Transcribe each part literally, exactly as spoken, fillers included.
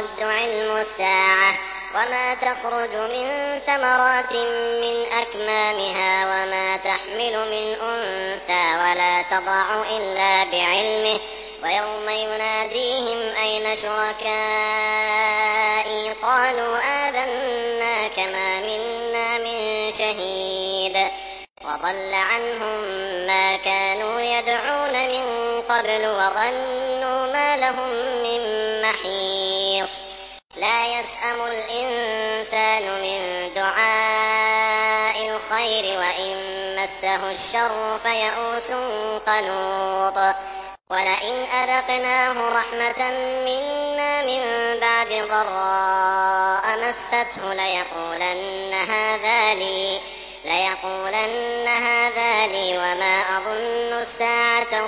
يرد علم الساعة وما تخرج من ثمرات من أكمامها وما تحمل من أنثى ولا تضع إلا بعلمه ويوم يناديهم أين شركائي قالوا آذناك ما منا من شهيد وضل عنهم ما كانوا يدعون من قبل وظنوا ما لهم من محيص لا يسأم الإنسان من دعاء الخير وإن مسه الشر فيئوس قنوط ولئن أذقناه رحمة منا من بعد ضراء مسته ليقولن هذا لي ليقولن هذا لي وما أظن الساعة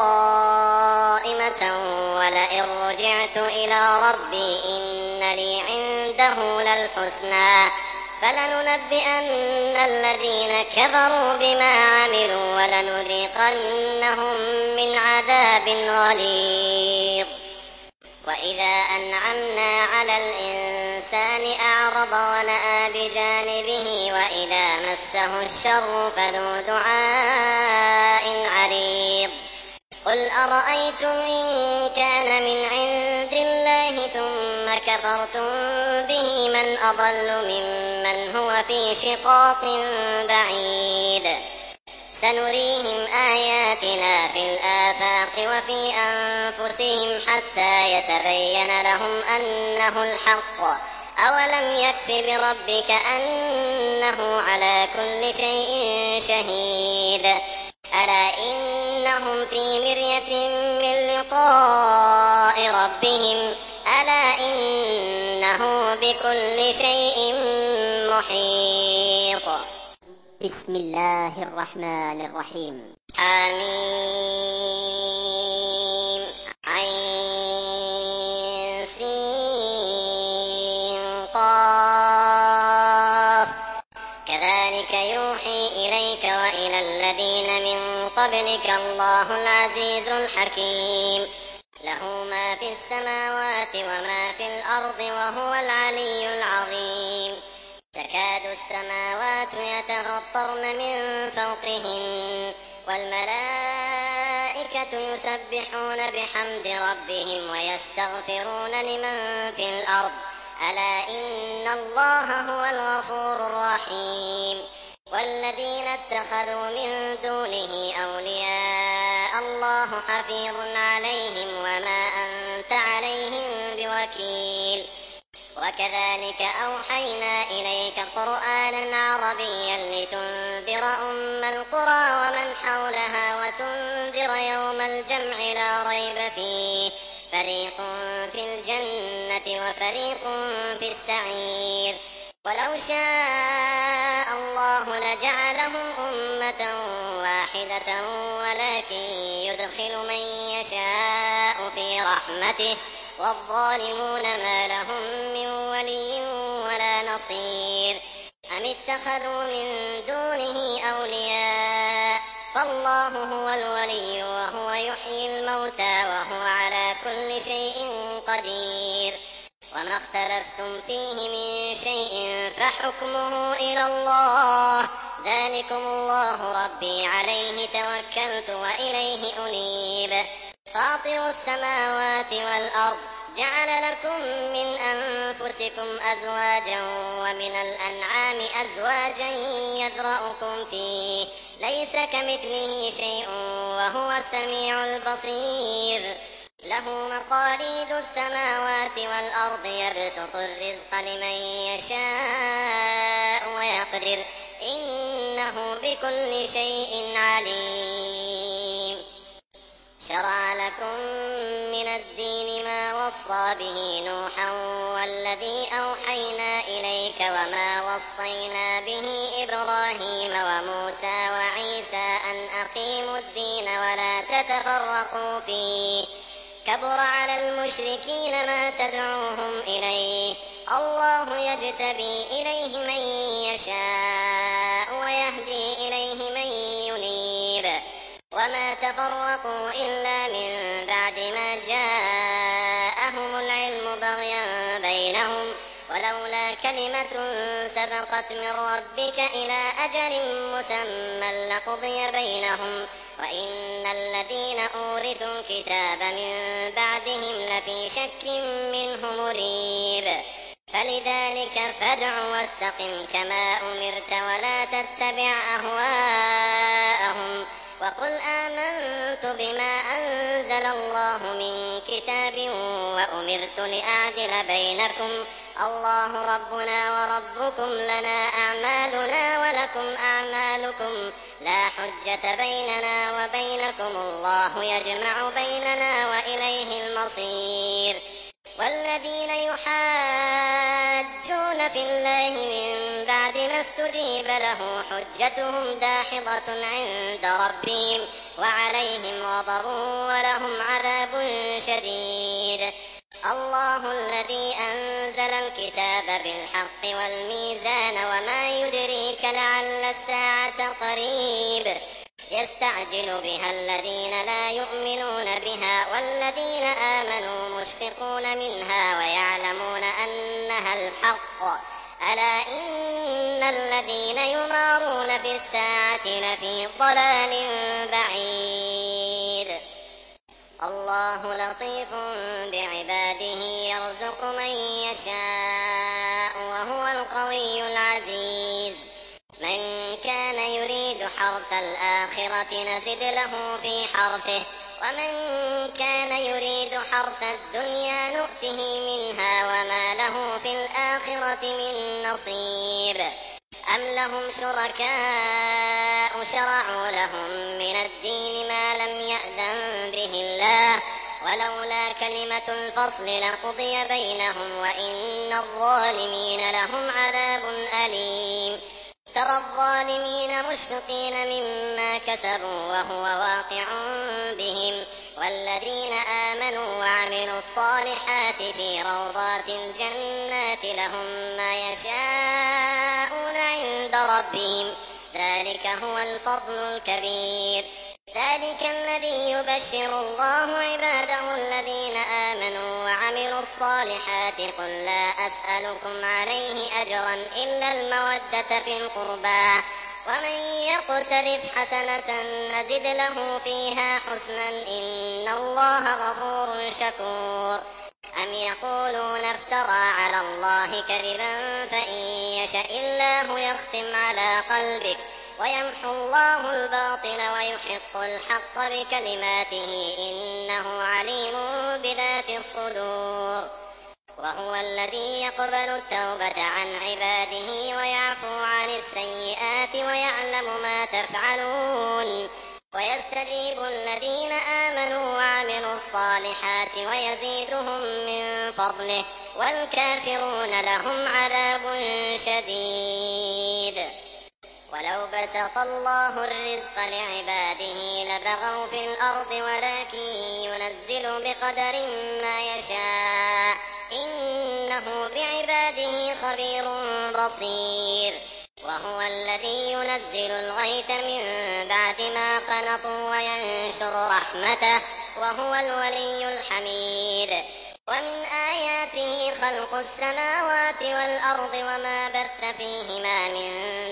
قائمة ولئن رجعت إلى ربي إن لي عنده للحسنى فلننبئن الذين كفروا بما عملوا ولنذيقنهم من عذاب غليظ وإذا أنعمنا على الإنسان أعرض ونأى بجانبه وإذا مسه الشر فذو دعاء عريض قل أرأيتم إن كان من عند الله ثم كفرتم به من أضل ممن هو في شقاق بعيد سنريهم آياتنا في الآفاق وفي أنفسهم حتى يتبين لهم أنه الحق أولم يكف بربك أنه على كل شيء شهيد ألا إنهم في مرية من لقاء ربهم ألا إنه بكل شيء محيط بسم الله الرحمن الرحيم حميم عين سين قاف كذلك يوحي إليك وإلى الذين من قبلك الله العزيز الحكيم له ما في السماوات وما في الأرض وهو العلي العظيم تكاد السماوات يتفطرن من فوقهن والملائكة يسبحون بحمد ربهم ويستغفرون لمن في الأرض ألا إن الله هو الغفور الرحيم والذين اتخذوا من دونه أولياء الله حفيظ عليهم وما أنت عليهم بوكيل وكذلك أوحينا إليك قرآنا عربيا لتنذر أم القرى ومن حولها وتنذر يوم الجمع لا ريب فيه فريق في الجنة وفريق في السعير ولو شاء الله لجعلهم أمة واحدة ولكن يدخل من يشاء في رحمته والظالمون ما لهم من ولي ولا نصير أم اتخذوا من دونه أولياء فالله هو الولي وهو يحيي الموتى وهو على كل شيء قدير وما اختلفتم فيه من شيء فحكمه إلى الله ذلكم الله ربي عليه توكلت وإليه أنيب فاطر السماوات والأرض جعل لكم من أنفسكم أزواجا ومن الأنعام أزواجا يذرأكم فيه ليس كمثله شيء وهو السميع البصير له مقاليد السماوات والأرض يبسط الرزق لمن يشاء ويقدر إنه بكل شيء عليم شرع لكم من الدين ما وصى به نوحا والذي أوحينا إليك وما وصينا به إبراهيم وموسى وعيسى أن أقيموا الدين ولا تتفرقوا فيه كبر على المشركين ما تدعوهم إليه الله يجتبي إليه من يشاء ويهدي إليه من ينيب وما تفرقوا إلا من بعد ما جاءهم العلم بغيا بينهم ولولا كلمة سبقت من ربك إلى أجل مسمى لقضي بينهم وإن الذين أورثوا الكتاب من بعدهم لفي شك منه مريب فلذلك فادع واستقم كما أمرت ولا تتبع أهواءهم وقل آمنت بما أنزل الله من كتاب وأمرت لأعدل بينكم الله ربنا وربكم لنا أعمالنا ولكم أعمالكم لا حجة بيننا وبينكم الله يجمع بيننا وإليه المصير والذين يحاجون في الله من بعد ما استجيب له حجتهم داحضة عند ربهم وعليهم غضب ولهم عذاب شديد الله الذي أنزل الكتاب بالحق والميزان وما يدريك لعل الساعة قريب يستعجل بها الذين لا يؤمنون بها والذين آمنوا مشفقون منها ويعلمون أنها الحق ألا إن الذين يمارون في الساعة لفي ضلال بعيد الله لطيف بعباده يرزق من يشاء وهو القوي العزيز من كان يريد حرث الآخرة نزد له في حرثه ومن كان يريد حرث الدنيا نؤته منها وما له في الآخرة من نصيب أم لهم شركاء شرعوا لهم من الدين ما لم يأذن به الله ولولا كلمة الفصل لقضي بينهم وإن الظالمين لهم عذاب أليم ترى الظالمين مشفقين مما كسبوا وهو واقع بهم والذين آمنوا وعملوا الصالحات في روضات الجنات لهم ما يشاءون عند ربهم ذلك هو الفضل الكبير ذلك الذي يبشر الله عباده الذين آمنوا وعملوا الصالحات قل لا أسألكم عليه أجرا إلا المودة في القربى ومن يقترف حسنة نزد له فيها حسنا إن الله غفور شكور أم يقولون افترى على الله كذبا فإن يشأ الله يختم على قلبك ويمحو الله الباطل ويحق الحق بكلماته إنه عليم بذات الصدور وهو الذي يقبل التوبة عن عباده ويعفو عن السيئات ويعلم ما تفعلون ويستجيب الذين آمنوا وعملوا الصالحات ويزيدهم من فضله والكافرون لهم عذاب شديد ولو بسط الله الرزق لعباده لبغوا في الأرض ولكن ينزل بقدر ما يشاء إنه بعباده خبير بصير وهو الذي ينزل الغيث من بعد ما قنطوا وينشر رحمته وهو الولي الحميد ومن آياته خلق السماوات والأرض وما بث فيهما من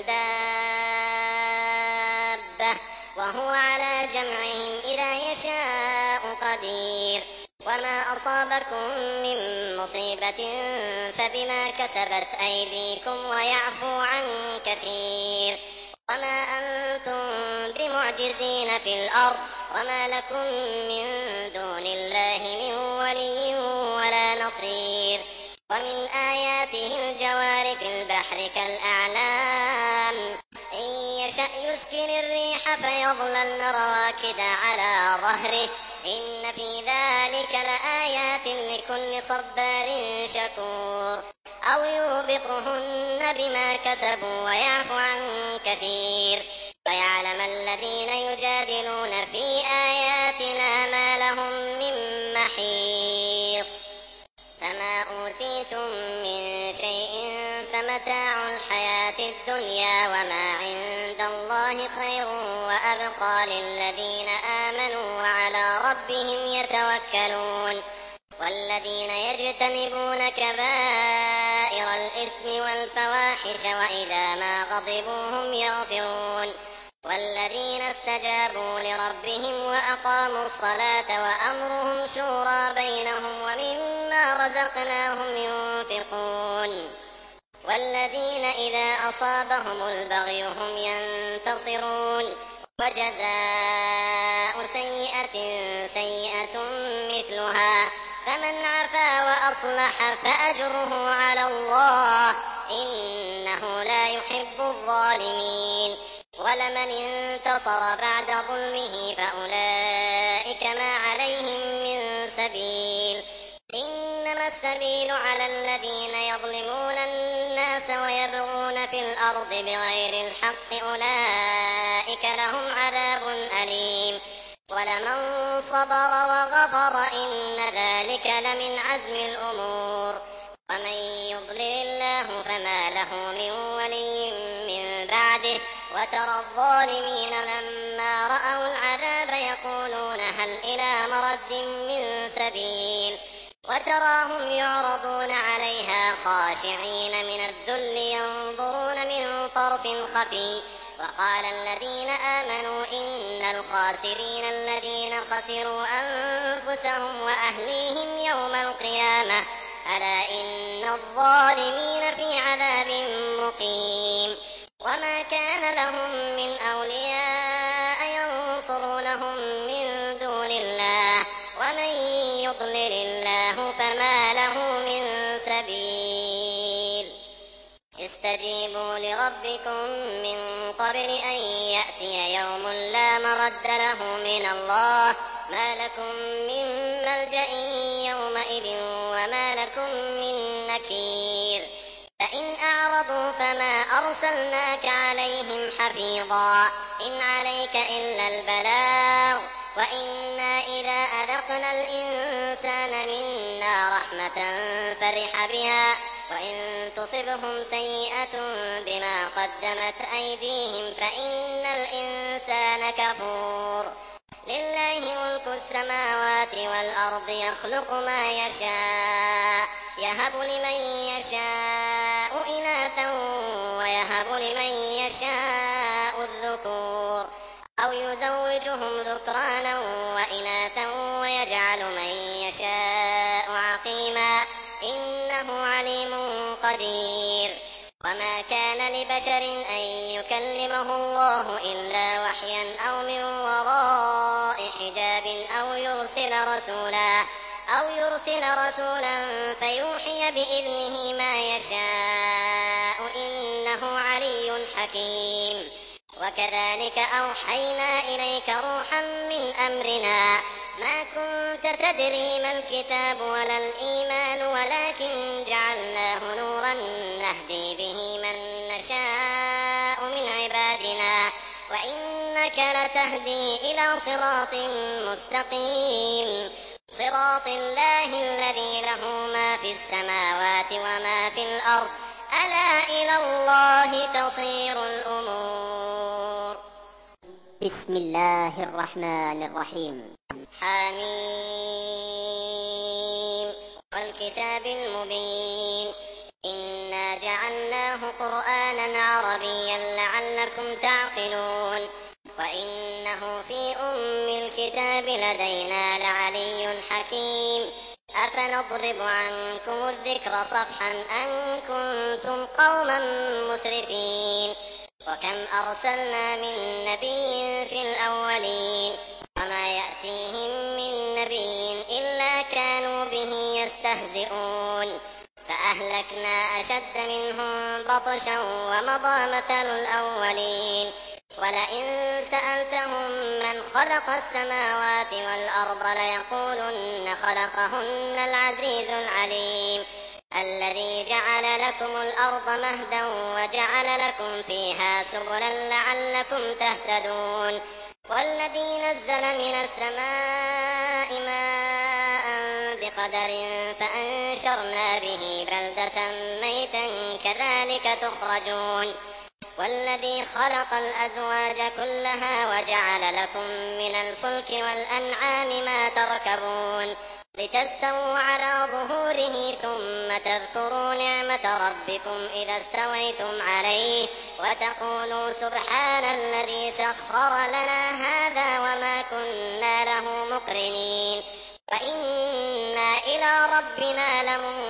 دابة وهو على جمعهم إذا يشاء قدير وما أصابكم من مصيبة فبما كسبت أيديكم ويعفو عن كثير وما أنتم بمعجزين في الأرض وما لكم من دون الله من ولي ولا نصير ومن آياته الجوار في البحر كالأعلام إن يشأ يسكن الريح فيظللن رواكد على ظهره إن في ذلك لآيات لكل صبار شكور أو يوبقهن بما كسبوا ويعفو عن كثير ويعلم الذين يجادلون في آياتنا ما لهم من محيص فما أوتيتم من شيء فمتاع الحياة الدنيا وما عند الله خير وأبقى للذين آمنوا وعلى ربهم يتوكلون والذين يجتنبون كبائر الإثم والفواحش وإذا ما غضبوا هم يغفرون والذين استجابوا لربهم وأقاموا الصلاة وأمرهم شورى بينهم ومما رزقناهم ينفقون والذين إذا أصابهم البغي هم ينتصرون وجزاء سيئة سيئة مثلها فمن عفا وأصلح فأجره على الله إنه لا يحب الظالمين ولمن انتصر بعد ظلمه فأولئك ما عليهم من سبيل إنما السبيل على الذين يظلمون الناس ويبغون في الأرض بغير الحق أولئك لهم عذاب أليم ولمن صبر وغفر إن ذلك لمن عزم الأمور ومن يضلل الله فما له من ولي من بعده وترى الظالمين لما رأوا العذاب يقولون هل إلى مرد من سبيل وتراهم يعرضون عليها خاشعين من الذل ينظرون من طرف خفي وقال الذين آمنوا إن الخاسرين الذين خسروا أنفسهم وأهليهم يوم القيامة ألا إن الظالمين في عذاب مقيم وما كان لهم من أولياء ينصرونهم من دون الله ومن يضلل الله فما له من سبيل استجيبوا لربكم من قبل أن يأتي يوم لا مرد له من الله ما لكم من ملجأ يومئذ وما لكم من نكير فإن أعرضوا فما أرسلناك عليهم حفيظا إن عليك إلا البلاغ وإنا إذا أذقنا الإنسان منا رحمة فرح بها وإن تصبهم سيئة بما قدمت أيديهم فإن الإنسان كفور لله ملك السماوات والأرض يخلق ما يشاء يهب لمن يشاء إناثا ويهب لمن يشاء الذكور أو يزوجهم ذكرانا وإناثا ويجعل من يشاء عقيما إنه عليم قدير وما كان لبشر أن يكلمه الله إلا وحيا أو من وراء حجاب أو يرسل رسولا أو يرسل رسولا فيوحي بإذنه ما يشاء إنه علي حكيم وكذلك أوحينا إليك روحا من أمرنا ما كنت تدري ما الكتاب ولا الإيمان ولكن جعلناه نورا نهدي به من نشاء من عبادنا وإنك لتهدي إلى صراط مستقيم صراط الله الذي له ما في السماوات وما في الأرض ألا إلى الله تصير الأمور بسم الله الرحمن الرحيم حميم والكتاب المبين إنا جعلناه قرآنا عربيا لعلكم تعقلون وإنه في أم الكتاب لدينا لعلي حكيم أفنضرب عنكم الذكر صفحا أن كنتم قوما مسرفين وكم أرسلنا من نبي في الأولين وما يأتيهم من نبي إلا كانوا به يستهزئون فأهلكنا أشد منهم بطشا ومضى مثل الأولين ولئن سألتهم من خلق السماوات والأرض ليقولن خلقهن العزيز العليم الذي جعل لكم الأرض مهدا وجعل لكم فيها سبلا لعلكم تهتدون والذي نزل من السماء ماء بقدر فأنشرنا به بلدة ميتا كذلك تخرجون والذي خلق الأزواج كلها وجعل لكم من الفلك والأنعام ما تركبون لتستووا على ظهوره ثم تذكروا نعمة ربكم إذا استويتم عليه وتقولوا سبحان الذي سخر لنا هذا وما كنا له مقرنين وإنا إلى ربنا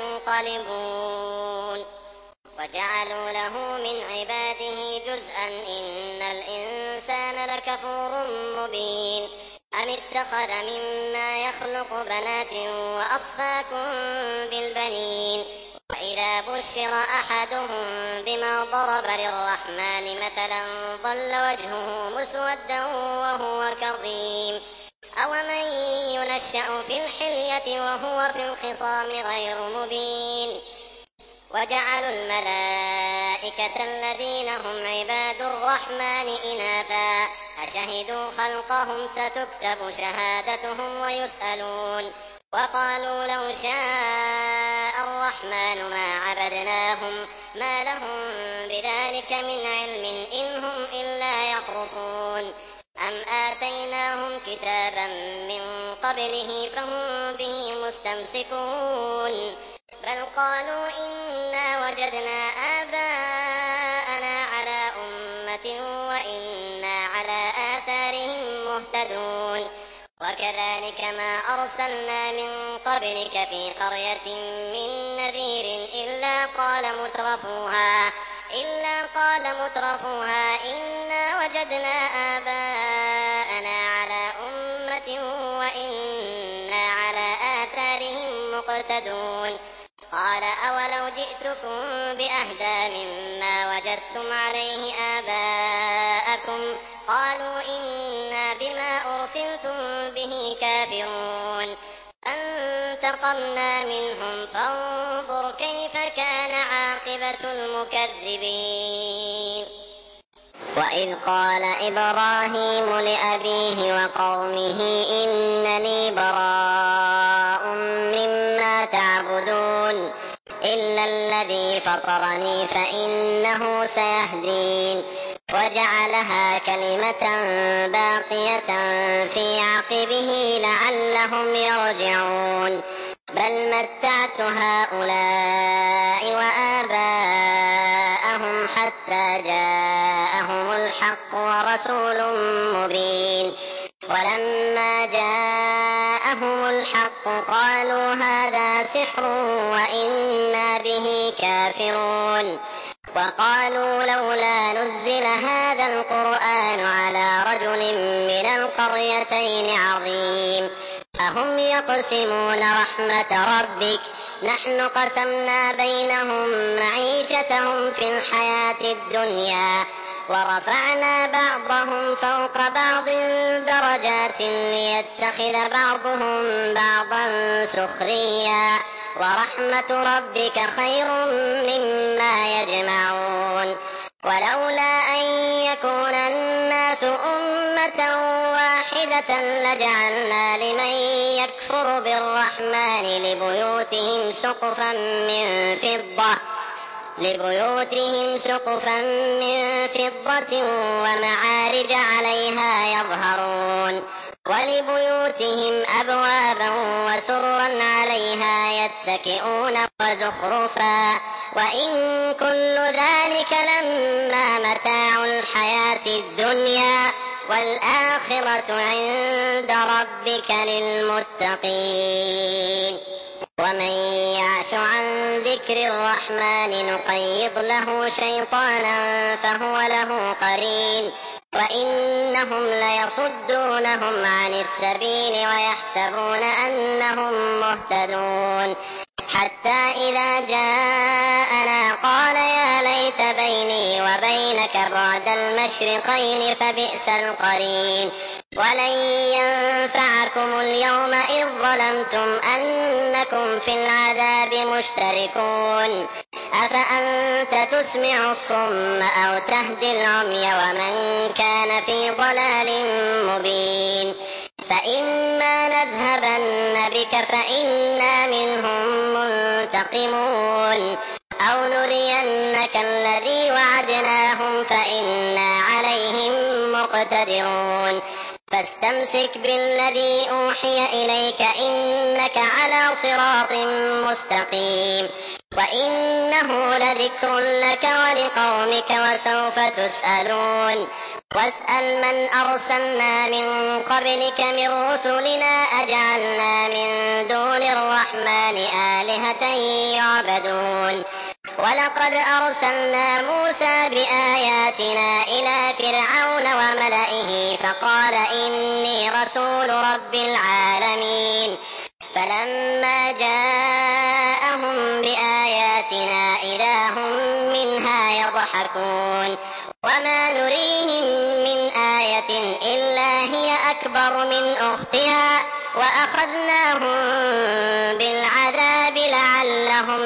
لمنقلبون وجعلوا له من عباده جزءا إن الإنسان لكفور مبين أم اتخذ مما يخلق بنات وأصفاكم بالبنين وإذا بشر أحدهم بما ضرب للرحمن مثلا ظل وجهه مسودا وهو كظيم أومن ينشأ في الحلية وهو في الخصام غير مبين وجعلوا الملائكة الذين هم عباد الرحمن إناثا أشهدوا خلقهم ستكتب شهادتهم ويسألون وقالوا لو شاء الرحمن ما عبدناهم ما لهم بذلك من علم إن هم إلا يخرصون أم آتيناهم كتابا من قبله فهم به مستمسكون بل قالوا إنا وجدنا آباءنا على أمة وإنا على آثارهم مهتدون وكذلك ما أرسلنا من قبلك في قرية من نذير إلا قال مترفوها إلا قال مترفوها إنا وجدنا آباءنا على أمة وإنا على آثارهم مقتدون قال أولو جئتكم بأهدى مما وجدتم عليه آباءكم قالوا إنا بما أرسلتم به كافرون فانتقمنا منهم فانظر كيف كان عاقبة المكذبين وإذ قال إبراهيم لأبيه وقومه إنني براء مما تعبدون إلا الذي فطرني فإنه سيهدين وجعلها كلمة باقية في عقبه لعلهم يرجعون بل متعت هؤلاء وآباءهم حتى جاءهم الحق ورسول مبين ولما جاءهم الحق قالوا هذا سحر وإنا به كافرون وقالوا لولا نزل هذا القرآن على رجل من القريتين عظيم أهم يقسمون رحمة ربك نحن قسمنا بينهم معيشتهم في الحياة الدنيا ورفعنا بعضهم فوق بعض درجات ليتخذ بعضهم بعضا سخريا ورحمة ربك خير مما يجمعون ولولا أن يكون الناس أمة واحدة لجعلنا لمن يكفر بالرحمن لبيوتهم سقفا من فضة لبيوتهم سقفا من فضة ومعارج عليها يظهرون ولبيوتهم أبوابا وسررا عليها يتكئون وزخرفا وإن كل ذلك لما متاع الحياة الدنيا والآخرة عند ربك للمتقين ومن يعش عن ذكر الرحمن نقيض له شيطانا فهو له قرين وإنهم ليصدونهم عن السبيل ويحسبون أنهم مهتدون حتى إذا جاءنا قال يا ليت بيني وبينك بعد المشرقين فبئس القرين ولن ينفعكم اليوم إذ ظلمتم أنكم في العذاب مشتركون أفأنت تسمع الصم أو تهدي العمي ومن كان في ضلال مبين فإما نذهبن بك فإنا منهم منتقمون أو نرينك الذي وعدناهم فإنا عليهم مقتدرون فاستمسك بالذي أوحي إليك إنك على صراط مستقيم وإنه لذكر لك ولقومك وسوف تسألون واسأل من أرسلنا من قبلك من رسلنا أجعلنا من دون الرحمن آلهة يعبدون ولقد أرسلنا موسى بآياتنا إلى فرعون وملئه فقال إني رسول رب العالمين فلما جاءهم بآياتنا إذا هم منها يضحكون وما نريهم من آية إلا هي أكبر من أختها وأخذناهم بالعذاب لعلهم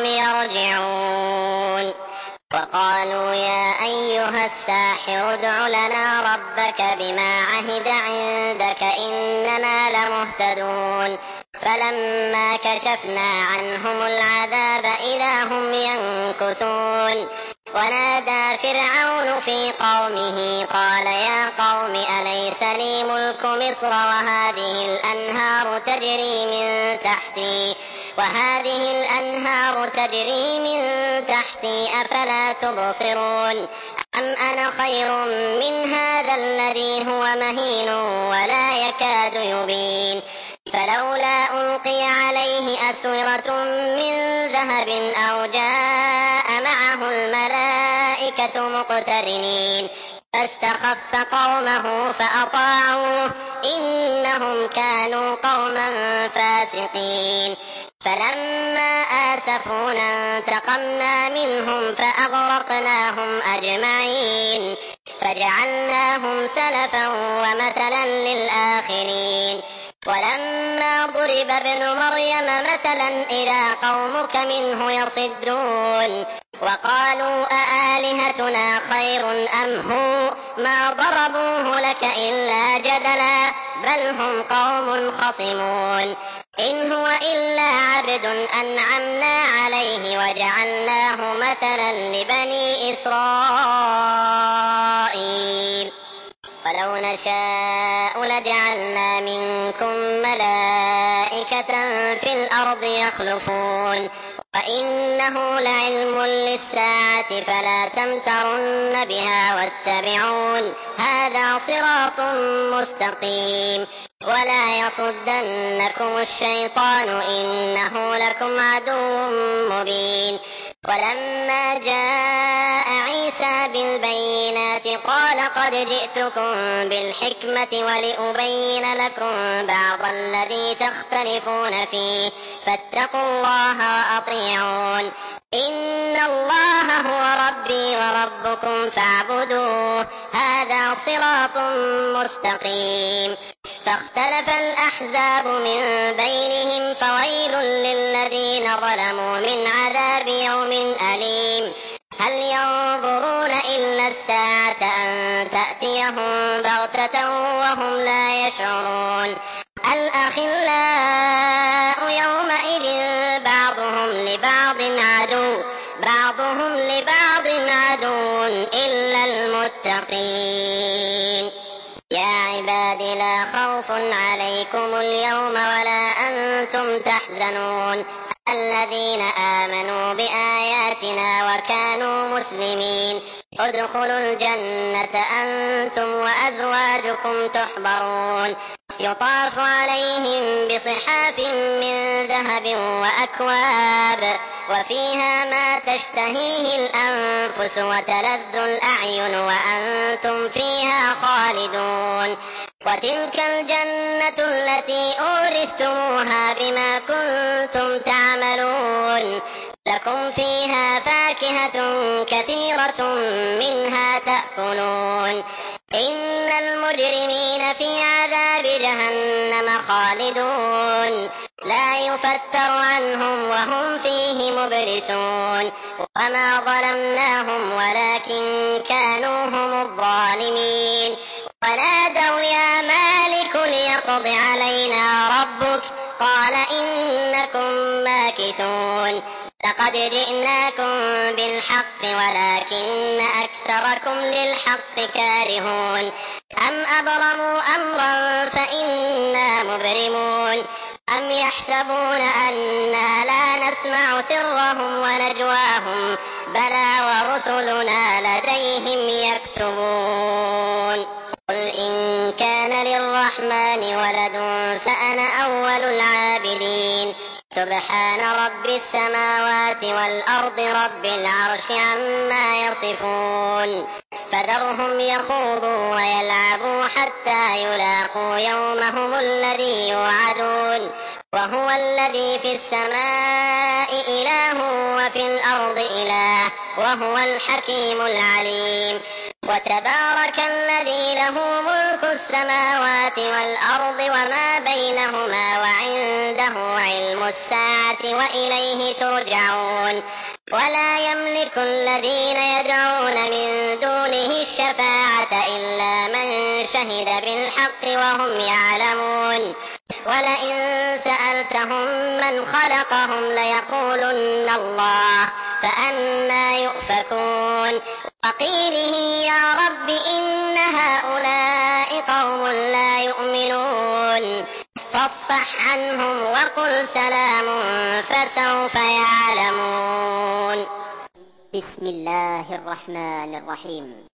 يرجعون وقالوا يا أيها الساحر ادع لنا ربك بما عهد عندك إننا لمهتدون فلما كشفنا عنهم العذاب إذا هم ينكثون ونادى فرعون في قومه قال يا قوم أليس لي ملك مصر وهذه الأنهار تجري من تحتي وهذه الأنهار تجري من تحتي أفلا تبصرون أم أنا خير من هذا الذي هو مهين ولا يكاد يبين فلولا ألقي عليه أسورة من ذهب أو جاء معه الملائكة مقترنين فاستخف قومه فأطاعوه إنهم كانوا قوما فاسقين فلما آسفونا انتقمنا منهم فأغرقناهم أجمعين فجعلناهم سلفا ومثلا للآخرين ولما ضرب ابن مريم مثلا إذا قومك منه يصدون وقالوا أآلهتنا خير أم هو ما ضربوه لك إلا جدلا بل هم قوم خصمون إن هو إلا عبد أنعمنا عليه وجعلناه مثلا لبني إسرائيل ولو نشاء لجعلنا منكم ملائكة في الأرض يخلفون وإنه لعلم للساعة فلا تمترن بها واتبعون هذا صراط مستقيم ولا يصدنكم الشيطان إنه لكم عدو مبين ولما جاء عيسى بالبينات قال قد جئتكم بالحكمة ولأبين لكم بعض الذي تختلفون فيه فاتقوا الله وأطيعون إن الله هو ربي وربكم فاعبدوه هذا صراط مستقيم فاختلف الأحزاب من بينهم فويل للذين ظلموا من عذاب يوم أليم هل ينظرون إلا الساعة أن تأتيهم بغتة وهم لا يشعرون الأخلاء يومئذ بعضهم لبعض عدو بعضهم لبعض عدو إلا المتقين يا عباد لا خوف عليكم اليوم ولا أنتم تحزنون الذين آمنوا بآياتنا وكانوا مسلمين ادخلوا الجنة أنتم وأزواجكم تحبرون يطاف عليهم بصحاف من ذهب وأكواب وفيها ما تشتهيه الأنفس وتلذ الأعين وأنتم فيها خالدون وتلك الجنة التي أورثتموها بما كنتم تعملون لكم فيها فاكهة كثيرة منها تأكلون إن المجرمين في عذاب جهنم خالدون لا يفتر عنهم وهم فيه مبلسون وما ظلمناهم ولكن كانوا هم الظالمين ونادوا يا مالك ليقض علينا ربك قال إنكم ماكثون لقد جئناكم بالحق ولكن أكثركم للحق كارهون أم أبرموا أمرا فإنا مبرمون أم يحسبون أنا لا نسمع سرهم ونجواهم بلى ورسلنا لديهم يكتبون قل إن كان للرحمن ولد فأنا أول العابدين سبحان رب السماوات والأرض رب العرش عما يصفون فذرهم يخوضوا ويلعبوا حتى يلاقوا يومهم الذي يوعدون وهو الذي في السماء إله وفي الأرض إله وهو الحكيم العليم وتبارك الذي له ملك السماوات والأرض وما بينهما وعنده علم الساعة وإليه ترجعون ولا يملك الذين يدعون من دونه الشفاعة إلا من شهد بالحق وهم يعلمون ولئن سألتهم من خلقهم ليقولن الله فأنى يؤفكون وقيله يا رب إن هؤلاء قوم لا يؤمنون فاصفح عنهم وقل سلام فسوف يعلمون بسم الله الرحمن الرحيم.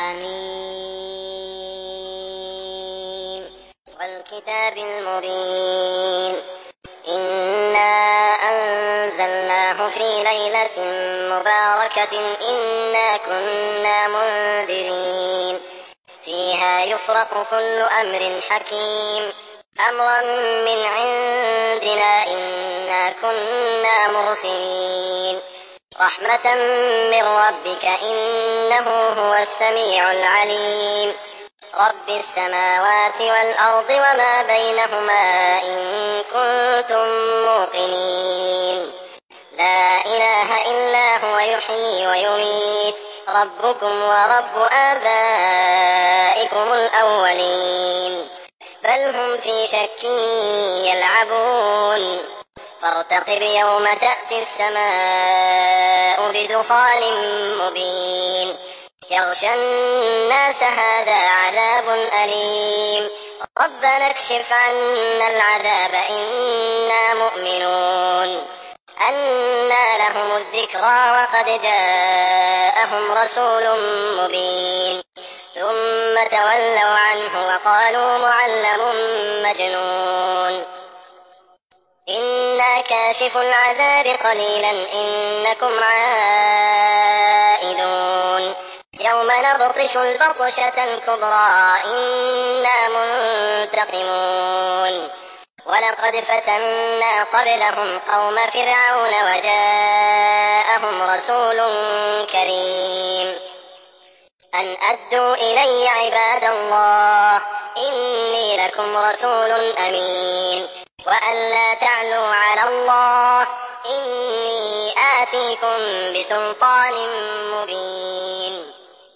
حميم والكتاب المبين إنا أنزلناه في ليلة مباركة إنا كنا منذرين فيها يفرق كل أمر حكيم أمرا من عندنا إنا كنا مرسلين رحمة من ربك إنه هو السميع العليم رب السماوات والأرض وما بينهما إن كنتم موقنين لا إله إلا هو يحيي ويميت ربكم ورب آبائكم الأولين بل هم في شك يلعبون فارتقب يوم تأتي السماء بدخان مبين يغشى الناس هذا عذاب أليم ربنا اكشف عنا العذاب إنا مؤمنون أنى لهم الذكرى وقد جاءهم رسول مبين ثم تولوا عنه وقالوا معلم مجنون إنا كاشف العذاب قليلا إنكم عائدون يوم نبطش البطشة الكبرى إنا منتقمون ولقد فتنا قبلهم قوم فرعون وجاءهم رسول كريم أن أدوا إلي عباد الله إني لكم رسول أمين وأن لا تعلوا على الله إني آتيكم بسلطان مبين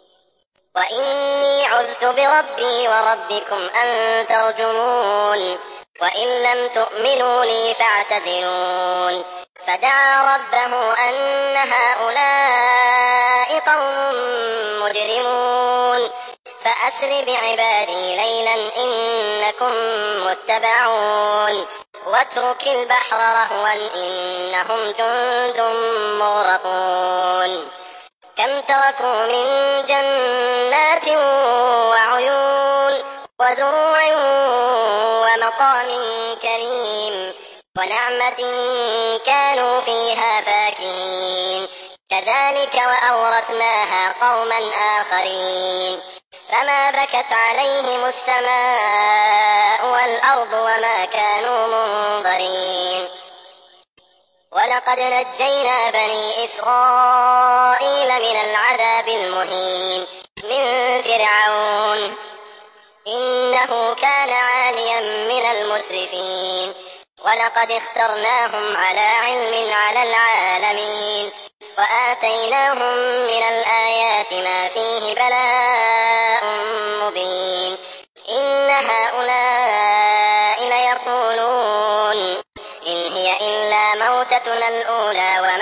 وإني عذت بربي وربكم أن ترجمون وإن لم تؤمنوا لي فاعتزلون فدعا ربه أن هؤلاء قوم مجرمون فأسر بعبادي ليلا إنكم متبعون واترك البحر رهوا إنهم جند مغرقون كم تركوا من جنات وعيون وزروع ومقام كريم ونعمة كانوا فيها فاكهين كذلك وأورثناها قوما آخرين فما بكت عليهم السماء والأرض وما كانوا منظرين ولقد نجينا بني إسرائيل من العذاب المهين من فرعون إنه كان عاليا من المسرفين ولقد اخترناهم على علم على العالمين وآتيناهم من الآيات ما فيه بلاء مبين إن هؤلاء ليقولون إن هي إلا موتتنا الأولى وما نحن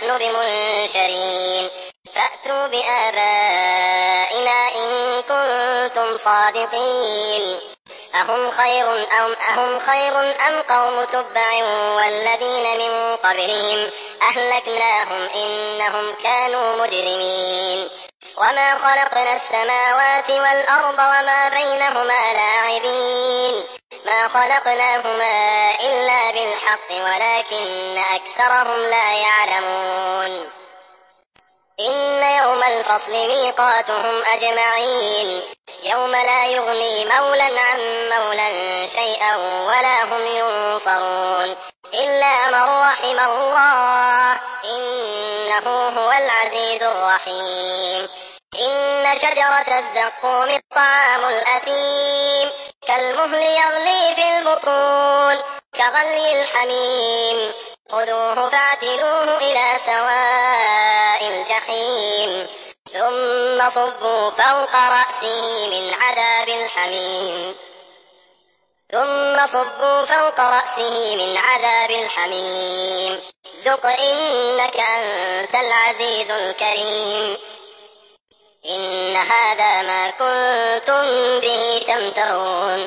نحن بمنشرين فأتوا بآبائنا إن كنتم صادقين أهم خير أم أهم خير أم قوم تبع والذين من قبلهم أهلكناهم إنهم كانوا مجرمين وما خلقنا السماوات والأرض وما بينهما لاعبين ما خلقناهما إلا بالحق ولكن أكثرهم لا يعلمون إن يوم الفصل ميقاتهم أجمعين يوم لا يغني مولى عن مولى شيئا ولا هم ينصرون إلا من رحم الله إنه هو العزيز الرحيم إن شجرة الزقوم طعام الأثيم كالمهل يغلي في البطون كغلي الحميم خذوه فاعتلوه إلى سواء الجحيم ثم صبوا فوق رأسه من عذاب الحميم ثم صبوا فوق رأسه من عذاب الحميم ذق إنك أنت العزيز الكريم إن هذا ما كنتم به تمترون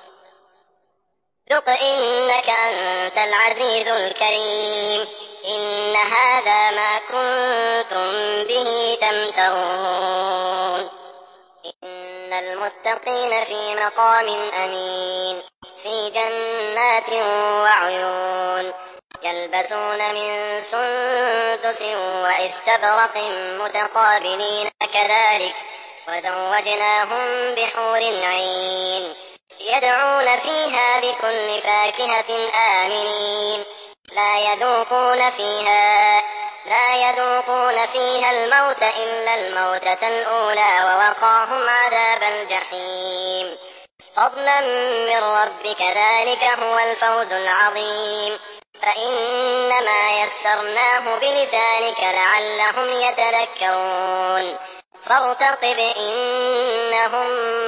ذق إنك أنت العزيز الكريم إن هذا ما كنتم به تمترون إن المتقين في مقام أمين في جنات وعيون يلبسون من سندس واستبرق متقابلين كذلك وزوجناهم بحور عين يدعون فيها بكل فاكهة آمنين لا يذوقون فيها لا يذوقون فيها الموت إلا الموتة الأولى ووقاهم عذاب الجحيم فضلا من ربك ذلك هو الفوز العظيم فإنما يسرناه بلسانك لعلهم يتذكرون فارتقب إنهم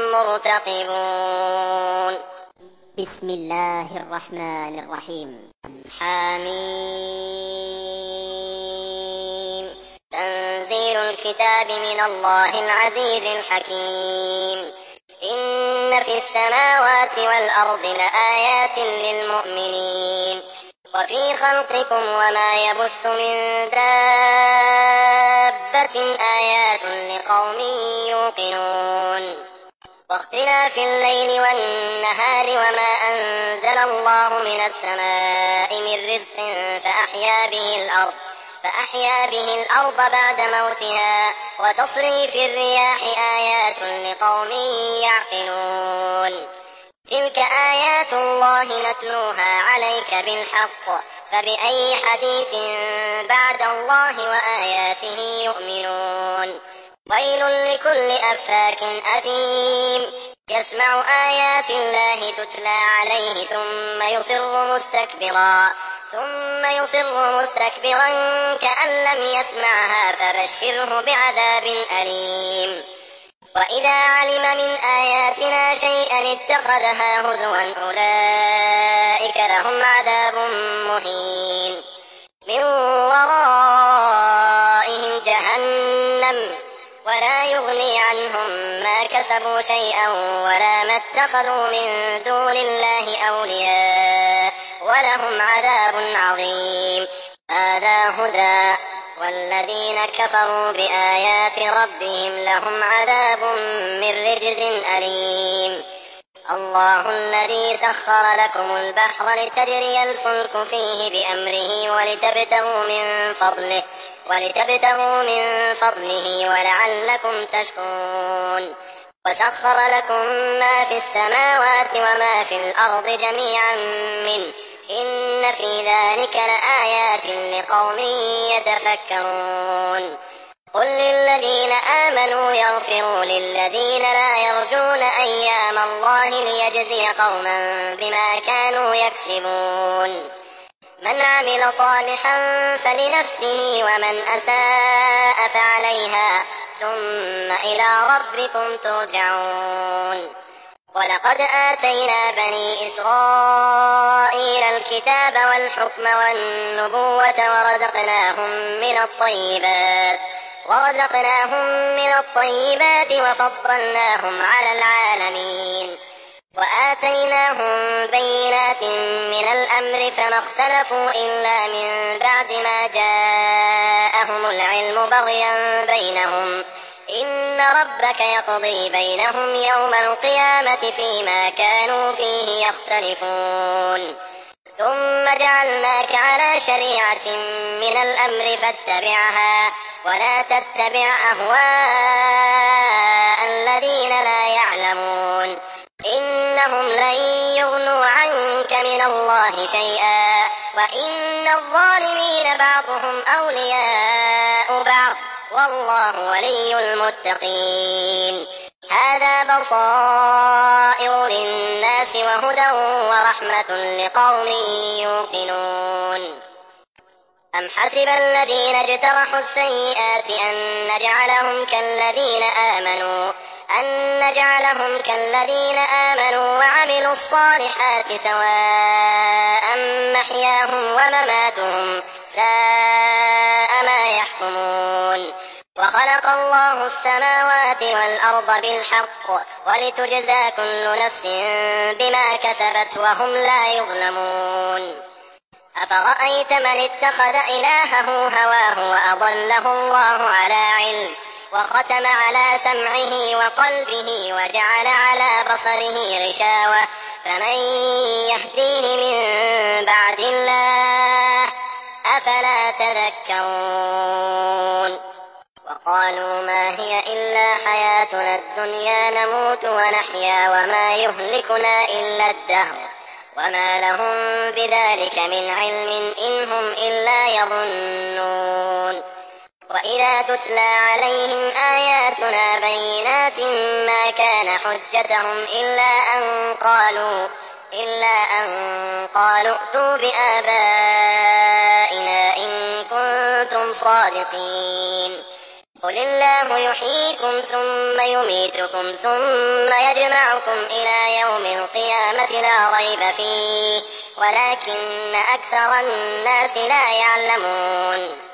مرتقبون بسم الله الرحمن الرحيم حميم تنزيل الكتاب من الله العزيز الحكيم إن في السماوات والأرض لآيات للمؤمنين وفي خلقكم وما يبث من دابة آيات لقوم يوقنون واختلاف الليل والنهار وما أنزل الله من السماء من رزق فأحيا به الأرض فأحيا به الأرض بعد موتها وتصريف الرياح آيات لقوم يعقلون تلك آيات الله نتلوها عليك بالحق فبأي حديث بعد الله وآياته يؤمنون ويل لكل أفاك أثيم يسمع آيات الله تتلى عليه ثم يصر مستكبرا ثم يصر مستكبرا كأن لم يسمعها فبشره بعذاب أليم وإذا علم من آياتنا شيئا اتخذها هزوا أولئك لهم عذاب مهين من ورائهم جهنم ولا يغني عنهم ما كسبوا شيئا ولا ما اتخذوا من دون الله أولياء ولهم عذاب عظيم هذا هدى والذين كفروا بآيات ربهم لهم عذاب من رجز أليم الله الذي سخر لكم البحر لتجري الفلك فيه بأمره ولتبتغوا من فضله ولتبتغوا من فضله ولعلكم تشكرون وسخر لكم ما في السماوات وما في الأرض جميعا منه إن في ذلك لآيات لقوم يتفكرون قل للذين آمنوا يغفروا للذين لا يرجون أيام الله ليجزي قوما بما كانوا يكسبون من عمل صالحا فلنفسه ومن أساء فعليها ثم إلى ربكم ترجعون ولقد آتينا بني إسرائيل الكتاب والحكم والنبوة ورزقناهم من الطيبات ورزقناهم من الطيبات وفضلناهم على العالمين وآتيناهم بينات من الأمر فما اختلفوا إلا من بعد ما جاءهم العلم بغيا بينهم إن ربك يقضي بينهم يوم القيامة فيما كانوا فيه يختلفون ثم جعلناك على شريعة من الأمر فاتبعها ولا تتبع أهواء الذين لا يعلمون إنهم لن يغنوا عنك من الله شيئا وإن الظالمين بعضهم أولياء بعض والله ولي المتقين هذا بصائر للناس وهدى ورحمة لقوم يوقنون أم حسب الذين اجترحوا السيئات أن نجعلهم كالذين آمنوا أن نجعلهم كالذين آمنوا وعملوا الصالحات سواء محياهم ومماتهم ساء ما يحكمون وخلق الله السماوات والأرض بالحق ولتجزى كل نفس بما كسبت وهم لا يظلمون أفرأيت من اتخذ إلهه هواه وأضله الله على علم وختم على سمعه وقلبه وجعل على بصره غشاوة فمن يهديه من بعد الله أفلا تذكرون وقالوا ما هي إلا حياتنا الدنيا نموت ونحيا وما يهلكنا إلا الدهر وما لهم بذلك من علم إن هم إلا يظنون وإذا تتلى عليهم آياتنا بينات ما كان حجتهم إلا أن قالوا إلا أن قالوا ائتوا بآبائنا إن كنتم صادقين قل الله يحييكم ثم يميتكم ثم يجمعكم إلى يوم القيامة لا ريب فيه ولكن أكثر الناس لا يعلمون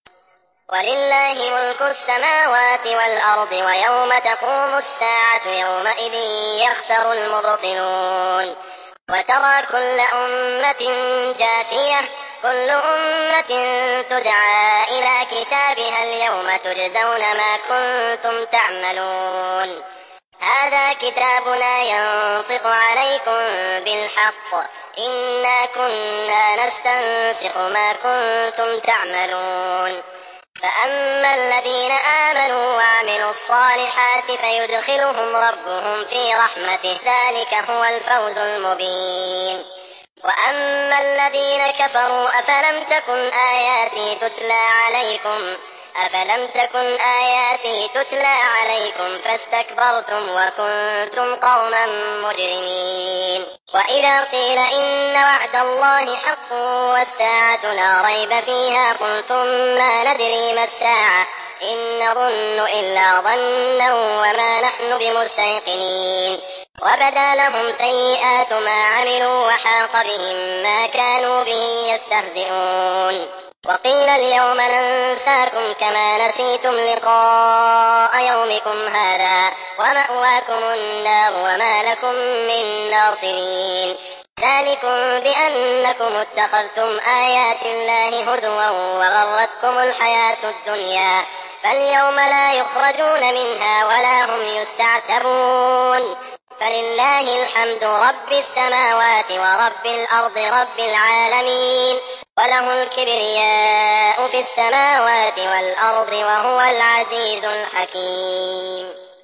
ولله ملك السماوات والأرض ويوم تقوم الساعة يومئذ يخسر المبطلون وترى كل أمة جاثية كل أمة تدعى إلى كتابها اليوم تجزون ما كنتم تعملون هذا كتابنا ينطق عليكم بالحق إنا كنا نستنسخ ما كنتم تعملون فأما الذين آمنوا وعملوا الصالحات فيدخلهم ربهم في رحمته ذلك هو الفوز المبين وأما الذين كفروا أفلم تكن آياتي تتلى عليكم أفلم تكن آياتي تتلى عليكم فاستكبرتم وكنتم قوما مجرمين وإذا قيل إن وعد الله حق والساعة لا ريب فيها قلتم ما ندري ما الساعة إن نظن إلا ظنا وما نحن بمستيقنين وبدا لهم سيئات ما عملوا وحاق بهم ما كانوا به يستهزئون وقيل اليوم ننساكم كما نسيتم لقاء يومكم هذا ومأواكم النار وما لكم من ناصرين ذلكم بأنكم اتخذتم آيات الله هزوا وغرتكم الحياة الدنيا فاليوم لا يخرجون منها ولا هم يستعتبون فلله الحمد رب السماوات ورب الأرض رب العالمين وله الكبرياء في السماوات والأرض وهو العزيز الحكيم.